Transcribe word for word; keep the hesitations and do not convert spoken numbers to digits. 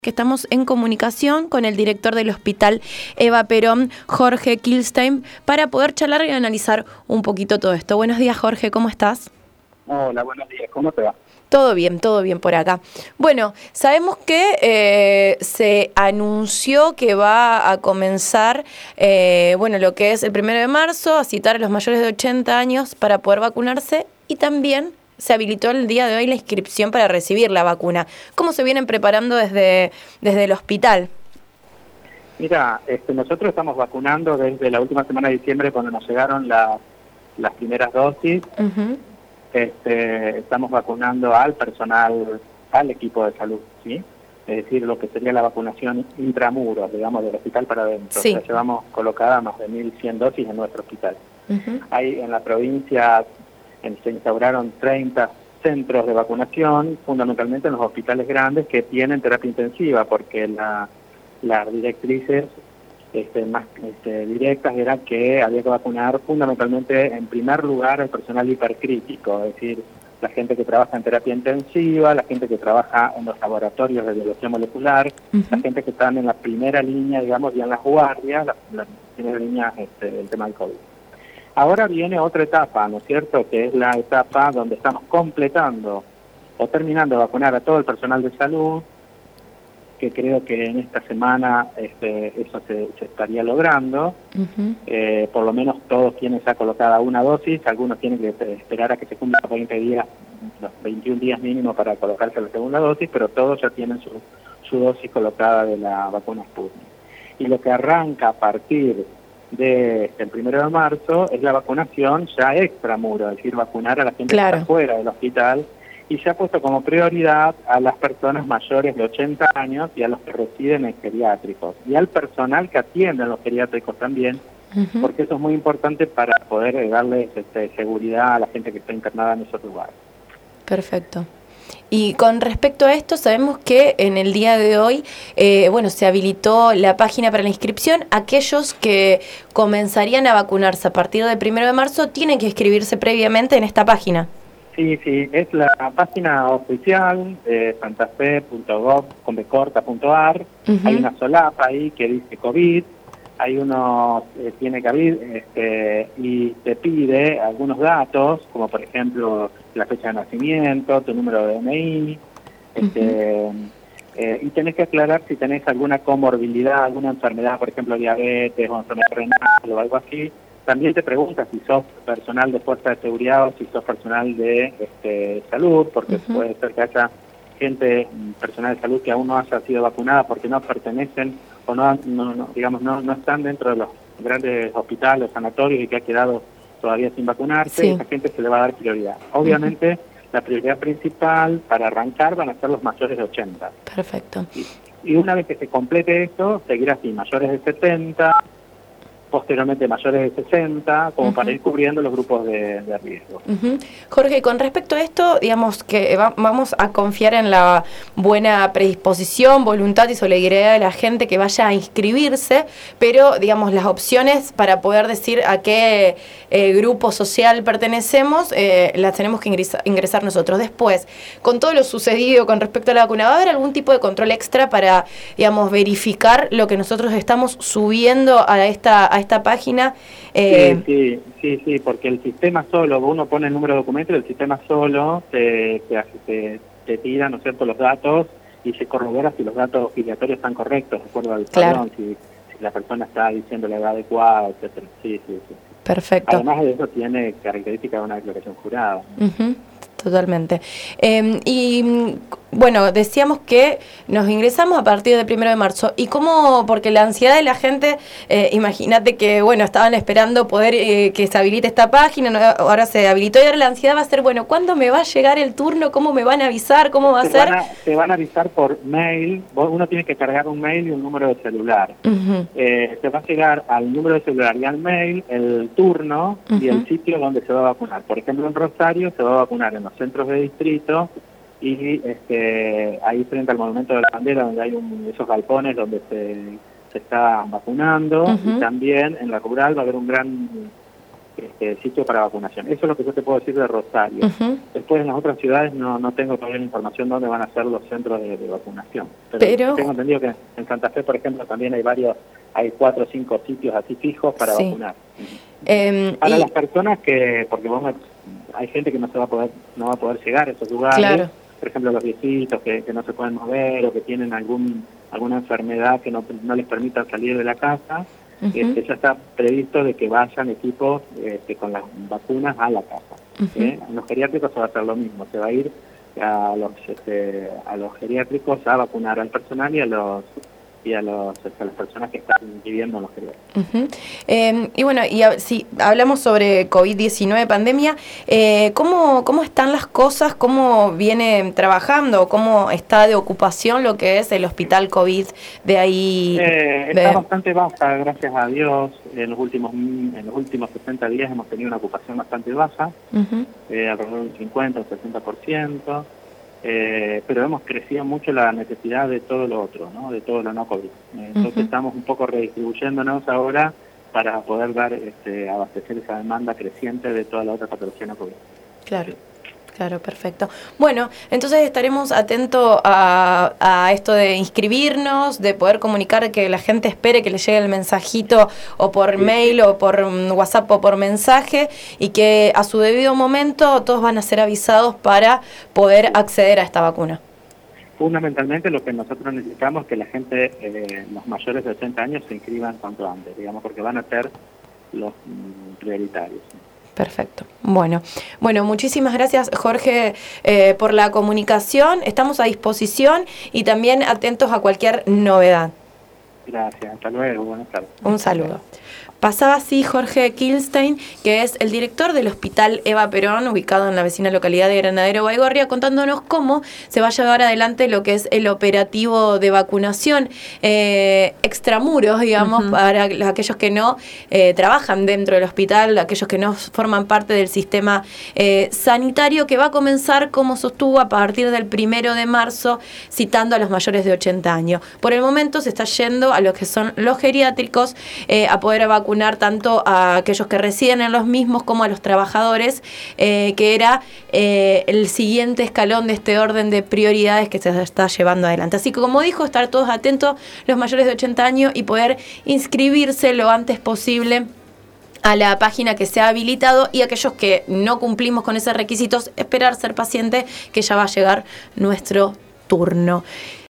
Que estamos en comunicación con el director del Hospital Eva Perón, Jorge Kilstein, para poder charlar y analizar un poquito todo esto. Buenos días, Jorge, ¿cómo estás? Hola, buenos días, ¿cómo te va? Todo bien, todo bien por acá. Bueno, sabemos que eh, se anunció que va a comenzar, eh, bueno, lo que es el primero de marzo, a citar a los mayores de ochenta años para poder vacunarse, y también se habilitó el día de hoy la inscripción para recibir la vacuna. ¿Cómo se vienen preparando desde, desde el hospital? Mira, este, nosotros estamos vacunando desde la última semana de diciembre, cuando nos llegaron la, las primeras dosis. Uh-huh. este, estamos vacunando al personal, al equipo de salud, ¿sí? Es decir, lo que sería la vacunación intramuros, digamos, del hospital para adentro. Sí. O sea, llevamos colocadas más de mil cien dosis en nuestro hospital. Uh-huh. Hay en la provincia se instauraron treinta centros de vacunación, fundamentalmente en los hospitales grandes que tienen terapia intensiva, porque la, las directrices este, más este, directas eran que había que vacunar fundamentalmente en primer lugar al personal hipercrítico, es decir, la gente que trabaja en terapia intensiva, la gente que trabaja en los laboratorios de biología molecular, uh-huh. la gente que está en la primera línea, digamos, y en las guardias, la, la primera línea este, del tema del COVID. Ahora viene otra etapa, ¿no es cierto?, que es la etapa donde estamos completando o terminando de vacunar a todo el personal de salud, que creo que en esta semana este, eso se, se estaría logrando. Uh-huh. eh, por lo menos todos tienen ya colocada una dosis, algunos tienen que esperar a que se cumplan los veinte días, los veintiún días mínimo para colocarse la segunda dosis, pero todos ya tienen su, su dosis colocada de la vacuna Sputnik. Y lo que arranca a partir de el primero de marzo es la vacunación ya extramuro, es decir, vacunar a la gente claro. que está fuera del hospital, y se ha puesto como prioridad a las personas mayores de ochenta años y a los que residen en geriátricos, y al personal que atiende en los geriátricos también, uh-huh. porque eso es muy importante para poder darles este, seguridad a la gente que está internada en esos lugares. Perfecto. Y con respecto a esto, sabemos que en el día de hoy, eh, bueno, se habilitó la página para la inscripción. Aquellos que comenzarían a vacunarse a partir del primero de marzo tienen que inscribirse previamente en esta página. Sí, sí, es la página oficial de santafe punto gov punto ar. Uh-huh. Hay una solapa ahí que dice COVID. Hay uno eh, tiene COVID este, y te pide algunos datos, como por ejemplo la fecha de nacimiento, tu número de D N I, este, uh-huh. eh, y tenés que aclarar si tenés alguna comorbilidad, alguna enfermedad, por ejemplo diabetes o enfermedad renal o algo así. También te pregunta si sos personal de fuerza de seguridad o si sos personal de este, salud, porque uh-huh. puede ser que haya gente, personal de salud que aún no haya sido vacunada porque no pertenecen o no, no, no digamos no, no están dentro de los grandes hospitales, sanatorios y que ha quedado todavía sin vacunarse. Sí. A esa gente se le va a dar prioridad. Obviamente, uh-huh. la prioridad principal para arrancar van a ser los mayores de ochenta. Perfecto. Y, y una vez que se complete esto, seguirá así, mayores de setenta, posteriormente mayores de sesenta, como uh-huh. para ir cubriendo los grupos de, de riesgo. Uh-huh. Jorge, con respecto a esto, digamos que va, vamos a confiar en la buena predisposición, voluntad y solidaridad de la gente que vaya a inscribirse, pero digamos las opciones para poder decir a qué eh, grupo social pertenecemos, eh, las tenemos que ingresar, ingresar nosotros. Después, con todo lo sucedido con respecto a la vacuna, ¿va a haber algún tipo de control extra para, digamos, verificar lo que nosotros estamos subiendo a esta a esta página? Eh... Sí, sí, sí, sí, porque el sistema solo, uno pone el número de documento y el sistema solo te, te, te, te tira, ¿no es cierto?, los datos y se corrobora si los datos filiatorios están correctos, de acuerdo al claro. padrón, si, si la persona está diciendo la edad adecuada, etcétera. Sí, sí, sí. Perfecto. Además de eso tiene características de una declaración jurada. Uh-huh. Totalmente. Eh, y bueno, decíamos que nos ingresamos a partir del primero de marzo. ¿Y cómo? Porque la ansiedad de la gente, eh, imagínate que, bueno, estaban esperando poder eh, que se habilite esta página, ¿no? Ahora se habilitó y ahora la ansiedad va a ser, bueno, ¿cuándo me va a llegar el turno? ¿Cómo me van a avisar? ¿Cómo va a te ser? Van a, te van a avisar por mail. Uno tiene que cargar un mail y un número de celular. Uh-huh. Eh, te va a llegar al número de celular y al mail el turno uh-huh. y el sitio donde se va a vacunar. Por ejemplo, en Rosario se va a vacunar en los centros de distrito y este, ahí frente al Monumento de la Bandera, donde hay un, esos galpones donde se, se está vacunando, uh-huh. y también en la rural va a haber un gran este, sitios para vacunación. Eso es lo que yo te puedo decir de Rosario. Uh-huh. Después en las otras ciudades no, no tengo todavía la información dónde van a ser los centros de, de vacunación. Pero, Pero tengo entendido que en Santa Fe, por ejemplo, también hay varios, hay cuatro o cinco sitios así fijos para sí. vacunar. Eh, para y... las personas que, porque vos me, hay gente que no se va a poder, no va a poder llegar a esos lugares. Claro. Por ejemplo, los viejitos que, que no se pueden mover o que tienen algún alguna enfermedad que no, no les permita salir de la casa, uh-huh. este, ya está previsto de que vayan equipos este, con las vacunas a la casa. Uh-huh. ¿eh? En los geriátricos se va a hacer lo mismo, se va a ir a los este, a los geriátricos a vacunar al personal y a los y a, los, a las personas que están viviendo en los geriátricos. Uh-huh. Eh, y bueno, y a, si hablamos sobre COVID diecinueve, pandemia, eh, ¿cómo, ¿cómo están las cosas? ¿Cómo viene trabajando? ¿Cómo está de ocupación lo que es el hospital COVID de ahí? Eh, está de... bastante baja, gracias a Dios. En los últimos en los últimos sesenta días hemos tenido una ocupación bastante baja, uh-huh. eh, alrededor del cincuenta o sesenta por ciento. Eh, pero hemos crecido mucho la necesidad de todo lo otro, ¿no? De todo lo no COVID. Eh, entonces uh-huh. estamos un poco redistribuyéndonos ahora para poder dar, este, abastecer esa demanda creciente de toda la otra patología no COVID. Claro. Claro, perfecto. Bueno, entonces estaremos atentos a, a esto de inscribirnos, de poder comunicar, que la gente espere que le llegue el mensajito o por sí. mail o por WhatsApp o por mensaje, y que a su debido momento todos van a ser avisados para poder acceder a esta vacuna. Fundamentalmente lo que nosotros necesitamos es que la gente, eh, los mayores de ochenta años, se inscriban cuanto antes, digamos, porque van a ser los mm, prioritarios. Perfecto. Bueno, bueno, muchísimas gracias, Jorge, eh, por la comunicación. Estamos a disposición y también atentos a cualquier novedad. Gracias, hasta luego, buenas tardes. Un saludo. Pasaba así Jorge Kilstein, que es el director del Hospital Eva Perón, ubicado en la vecina localidad de Granadero Baigorria, contándonos cómo se va a llevar adelante lo que es el operativo de vacunación eh, extramuros, digamos, uh-huh. para aquellos que no eh, trabajan dentro del hospital, aquellos que no forman parte del sistema eh, sanitario, que va a comenzar, como sostuvo, a partir del primero de marzo, citando a los mayores de ochenta años. Por el momento se está yendo a lo que son los geriátricos eh, a poder vacunar tanto a aquellos que residen en los mismos como a los trabajadores, eh, que era eh, el siguiente escalón de este orden de prioridades que se está llevando adelante. Así que, como dijo, estar todos atentos, los mayores de ochenta años, y poder inscribirse lo antes posible a la página que se ha habilitado, y aquellos que no cumplimos con esos requisitos, esperar ser paciente, que ya va a llegar nuestro turno.